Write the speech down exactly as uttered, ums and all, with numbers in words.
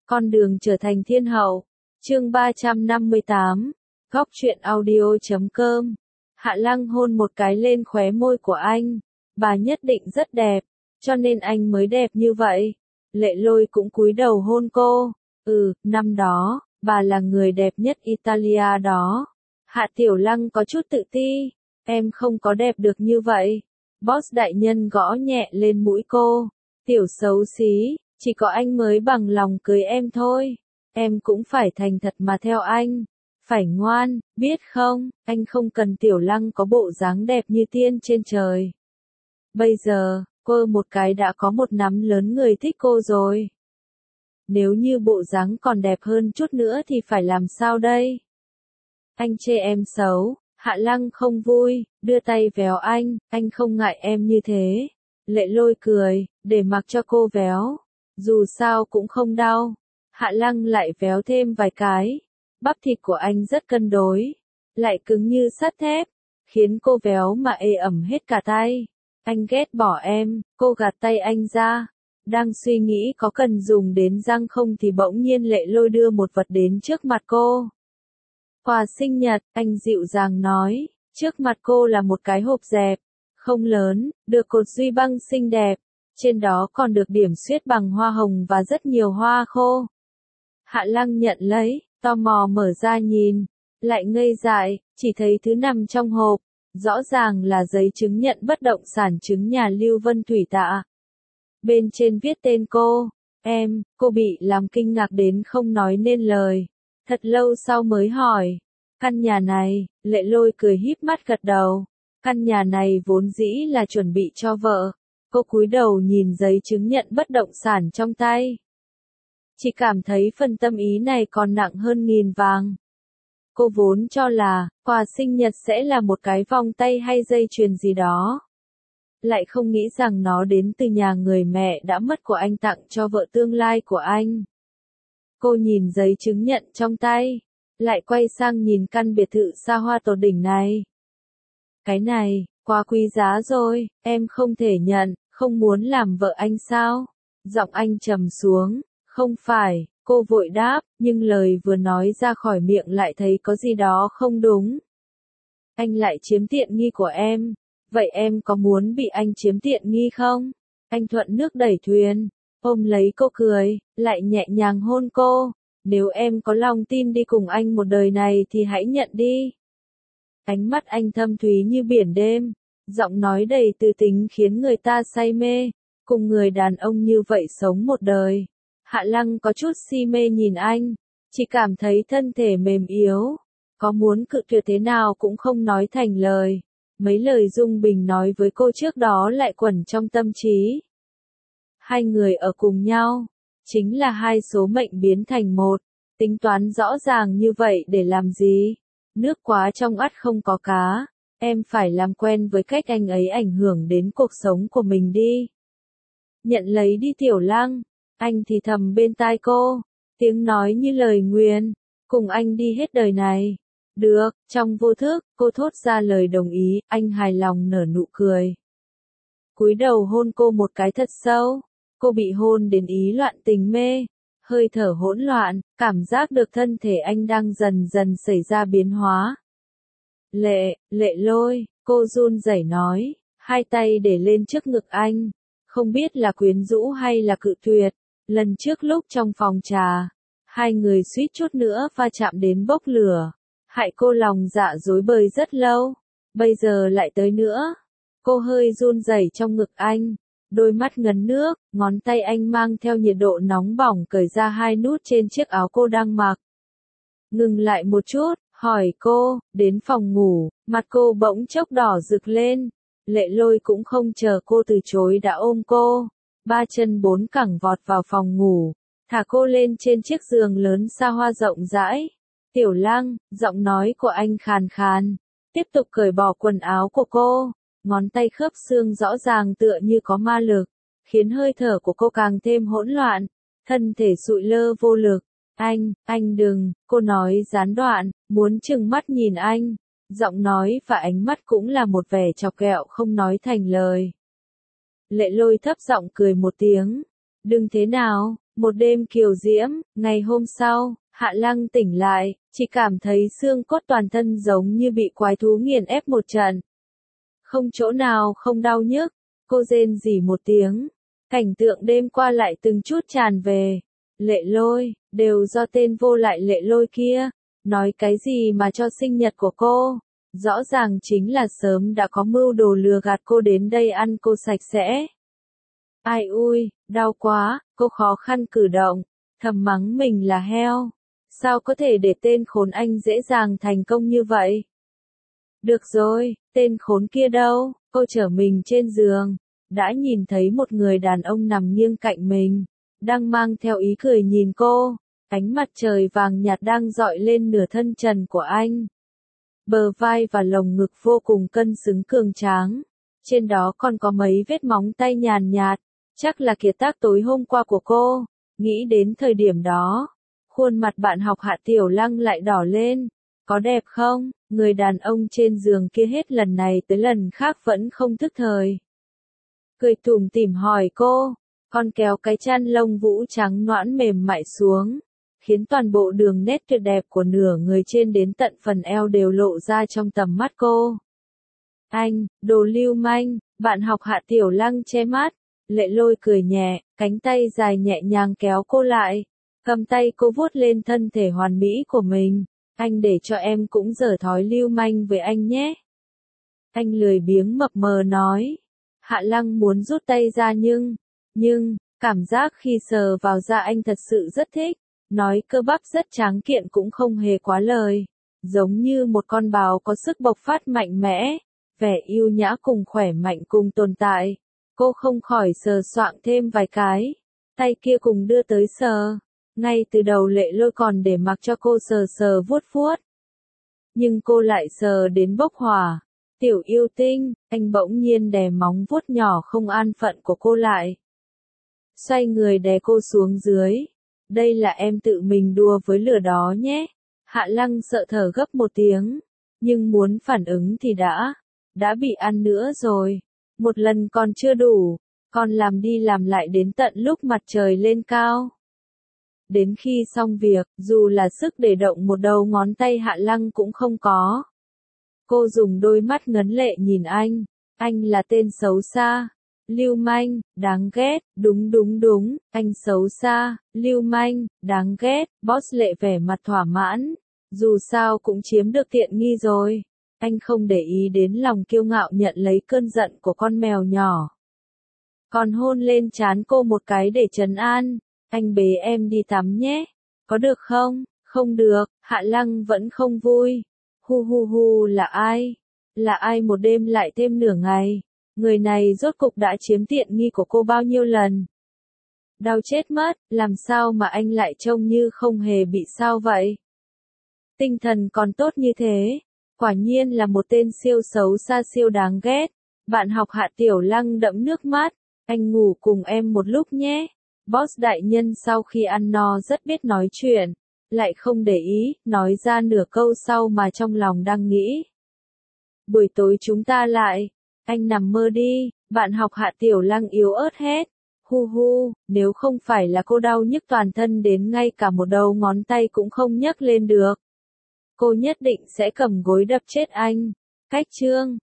Con đường trở thành thiên hậu. Chương ba trăm năm mươi tám. Góc truyện audio chấm com. Hạ Lăng hôn một cái lên khóe môi của anh. Bà nhất định rất đẹp, cho nên anh mới đẹp như vậy. Lệ Lôi cũng cúi đầu hôn cô. Ừ, năm đó, bà là người đẹp nhất Italia đó. Hạ Tiểu Lăng có chút tự ti. Em không có đẹp được như vậy. Boss đại nhân gõ nhẹ lên mũi cô. Tiểu xấu xí, chỉ có anh mới bằng lòng cưới em thôi. Em cũng phải thành thật mà theo anh. Phải ngoan, biết không, anh không cần Tiểu Lăng có bộ dáng đẹp như tiên trên trời. Bây giờ, cô một cái đã có một nắm lớn người thích cô rồi. Nếu như bộ dáng còn đẹp hơn chút nữa thì phải làm sao đây? Anh chê em xấu. Hạ Lăng không vui, đưa tay véo anh, anh không ngại em như thế. Lệ Lôi cười, để mặc cho cô véo. Dù sao cũng không đau. Hạ Lăng lại véo thêm vài cái. Bắp thịt của anh rất cân đối. Lại cứng như sắt thép. Khiến cô véo mà ê ẩm hết cả tay. Anh ghét bỏ em, cô gạt tay anh ra. Đang suy nghĩ có cần dùng đến răng không thì bỗng nhiên Lệ Lôi đưa một vật đến trước mặt cô. Quà sinh nhật, anh dịu dàng nói, trước mặt cô là một cái hộp dẹp, không lớn, được cột duy băng xinh đẹp, trên đó còn được điểm xuyết bằng hoa hồng và rất nhiều hoa khô. Hạ Lăng nhận lấy, tò mò mở ra nhìn, lại ngây dại, chỉ thấy thứ nằm trong hộp, rõ ràng là giấy chứng nhận bất động sản chứng nhà Lưu Vân Thủy Tạ. Bên trên viết tên cô, em, cô bị làm kinh ngạc đến không nói nên lời. Thật lâu sau mới hỏi, căn nhà này, Lệ Lôi cười híp mắt gật đầu, căn nhà này vốn dĩ là chuẩn bị cho vợ. Cô cúi đầu nhìn giấy chứng nhận bất động sản trong tay. Chỉ cảm thấy phần tâm ý này còn nặng hơn nghìn vàng. Cô vốn cho là, quà sinh nhật sẽ là một cái vòng tay hay dây chuyền gì đó. Lại không nghĩ rằng nó đến từ nhà người mẹ đã mất của anh tặng cho vợ tương lai của anh. Cô nhìn giấy chứng nhận trong tay, lại quay sang nhìn căn biệt thự xa hoa tột đỉnh này. Cái này, quá quý giá rồi, em không thể nhận, không muốn làm vợ anh sao? Giọng anh trầm xuống, không phải, cô vội đáp, nhưng lời vừa nói ra khỏi miệng lại thấy có gì đó không đúng. Anh lại chiếm tiện nghi của em, vậy em có muốn bị anh chiếm tiện nghi không? Anh thuận nước đẩy thuyền. Ôm lấy cô cười, lại nhẹ nhàng hôn cô. Nếu em có lòng tin đi cùng anh một đời này thì hãy nhận đi. Ánh mắt anh thâm thúy như biển đêm, giọng nói đầy tư tính khiến người ta say mê. Cùng người đàn ông như vậy sống một đời. Hạ Lăng có chút si mê nhìn anh, chỉ cảm thấy thân thể mềm yếu. Có muốn cự tuyệt thế nào cũng không nói thành lời. Mấy lời Dung Bình nói với cô trước đó lại quẩn trong tâm trí. Hai người ở cùng nhau, chính là hai số mệnh biến thành một, tính toán rõ ràng như vậy để làm gì? Nước quá trong ắt không có cá, em phải làm quen với cách anh ấy ảnh hưởng đến cuộc sống của mình đi. Nhận lấy đi Tiểu Lăng, anh thì thầm bên tai cô, tiếng nói như lời nguyền, cùng anh đi hết đời này. Được, trong vô thức, cô thốt ra lời đồng ý, anh hài lòng nở nụ cười. Cúi đầu hôn cô một cái thật sâu. Cô bị hôn đến ý loạn tình mê, hơi thở hỗn loạn, cảm giác được thân thể anh đang dần dần xảy ra biến hóa. Lệ, Lệ Lôi, cô run rẩy nói, hai tay để lên trước ngực anh, không biết là quyến rũ hay là cự tuyệt. Lần trước lúc trong phòng trà, hai người suýt chút nữa va chạm đến bốc lửa, hại cô lòng dạ rối bời rất lâu, bây giờ lại tới nữa. Cô hơi run rẩy trong ngực anh. Đôi mắt ngấn nước, ngón tay anh mang theo nhiệt độ nóng bỏng cởi ra hai nút trên chiếc áo cô đang mặc. Ngừng lại một chút, hỏi cô, đến phòng ngủ, mặt cô bỗng chốc đỏ rực lên. Lệ Lôi cũng không chờ cô từ chối đã ôm cô, ba chân bốn cẳng vọt vào phòng ngủ, thả cô lên trên chiếc giường lớn xa hoa rộng rãi. Tiểu Lăng, giọng nói của anh khàn khàn, tiếp tục cởi bỏ quần áo của cô. Ngón tay khớp xương rõ ràng tựa như có ma lực, khiến hơi thở của cô càng thêm hỗn loạn, thân thể sụi lơ vô lực. Anh, anh đừng, cô nói gián đoạn, muốn trừng mắt nhìn anh. Giọng nói và ánh mắt cũng là một vẻ chọc ghẹo không nói thành lời. Lệ Lôi thấp giọng cười một tiếng. Đừng thế nào, Một đêm kiều diễm, ngày hôm sau, Hạ Lăng tỉnh lại, chỉ cảm thấy xương cốt toàn thân giống như bị quái thú nghiền ép một trận. Không chỗ nào không đau nhức, cô rên rỉ một tiếng. Cảnh tượng đêm qua lại từng chút tràn về. Lệ Lôi, đều do tên vô lại Lệ Lôi kia. Nói cái gì mà cho sinh nhật của cô? Rõ ràng chính là sớm đã có mưu đồ lừa gạt cô đến đây ăn cô sạch sẽ. Ai ui, đau quá, cô khó khăn cử động, thầm mắng mình là heo. Sao có thể để tên khốn anh dễ dàng thành công như vậy? Được rồi, tên khốn kia đâu? Cô trở mình trên giường, đã nhìn thấy một người đàn ông nằm nghiêng cạnh mình, đang mang theo ý cười nhìn cô. Ánh mặt trời vàng nhạt đang dọi lên nửa thân trần của anh. Bờ vai và lồng ngực vô cùng cân xứng cường tráng. Trên đó còn có mấy vết móng tay nhàn nhạt, chắc là kiệt tác tối hôm qua của cô. Nghĩ đến thời điểm đó, khuôn mặt bạn học Hạ Tiểu Lăng lại đỏ lên. Có đẹp không? Người đàn ông trên giường kia hết lần này tới lần khác vẫn không thức thời. Cười tủm tỉm hỏi cô, con kéo cái chăn lông vũ trắng nõn mềm mại xuống, khiến toàn bộ đường nét tuyệt đẹp của nửa người trên đến tận phần eo đều lộ ra trong tầm mắt cô. Anh, đồ lưu manh, bạn học Hạ Tiểu Lăng che mắt, Lệ Lôi cười nhẹ, cánh tay dài nhẹ nhàng kéo cô lại, cầm tay cô vuốt lên thân thể hoàn mỹ của mình. Anh để cho em cũng dở thói lưu manh với anh nhé. Anh lười biếng mập mờ nói. Hạ Lăng muốn rút tay ra nhưng, nhưng, cảm giác khi sờ vào da anh thật sự rất thích. Nói cơ bắp rất tráng kiện cũng không hề quá lời. Giống như một con bào có sức bộc phát mạnh mẽ. Vẻ yêu nhã cùng khỏe mạnh cùng tồn tại. Cô không khỏi sờ soạng thêm vài cái. Tay kia cùng đưa tới sờ. Ngay từ đầu Lệ Lôi còn để mặc cho cô sờ sờ vuốt vuốt. Nhưng cô lại sờ đến bốc hỏa. Tiểu yêu tinh, anh bỗng nhiên đè móng vuốt nhỏ không an phận của cô lại. Xoay người đè cô xuống dưới. Đây là em tự mình đùa với lửa đó nhé. Hạ Lăng sợ thở gấp một tiếng. Nhưng muốn phản ứng thì đã. Đã bị ăn nữa rồi. Một lần còn chưa đủ. Còn làm đi làm lại đến tận lúc mặt trời lên cao. Đến khi xong việc, dù là sức để động một đầu ngón tay Hạ Lăng cũng không có. Cô dùng đôi mắt ngấn lệ nhìn anh. Anh là tên xấu xa, lưu manh, đáng ghét, đúng đúng đúng, anh xấu xa, lưu manh, đáng ghét. Boss Lệ vẻ mặt thỏa mãn. Dù sao cũng chiếm được tiện nghi rồi. Anh không để ý đến lòng kiêu ngạo nhận lấy cơn giận của con mèo nhỏ. Còn hôn lên trán cô một cái để trấn an. Anh bế em đi tắm nhé. Có được không? Không được, Hạ Lăng vẫn không vui. Hu hu hu là ai? Là ai một đêm lại thêm nửa ngày? Người này rốt cục đã chiếm tiện nghi của cô bao nhiêu lần? Đau chết mất, làm sao mà anh lại trông như không hề bị sao vậy? Tinh thần còn tốt như thế. Quả nhiên là một tên siêu xấu xa siêu đáng ghét. Bạn học Hạ Tiểu Lăng đẫm nước mắt. Anh ngủ cùng em một lúc nhé. Boss đại nhân sau khi ăn no rất biết nói chuyện. Lại không để ý, nói ra nửa câu sau mà trong lòng đang nghĩ. Buổi tối chúng ta lại. Anh nằm mơ đi. Bạn học Hạ Tiểu Lăng yếu ớt hét. Hu hu, nếu không phải là cô đau nhức toàn thân đến ngay cả một đầu ngón tay cũng không nhấc lên được. Cô nhất định sẽ cầm gối đập chết anh. Cách chương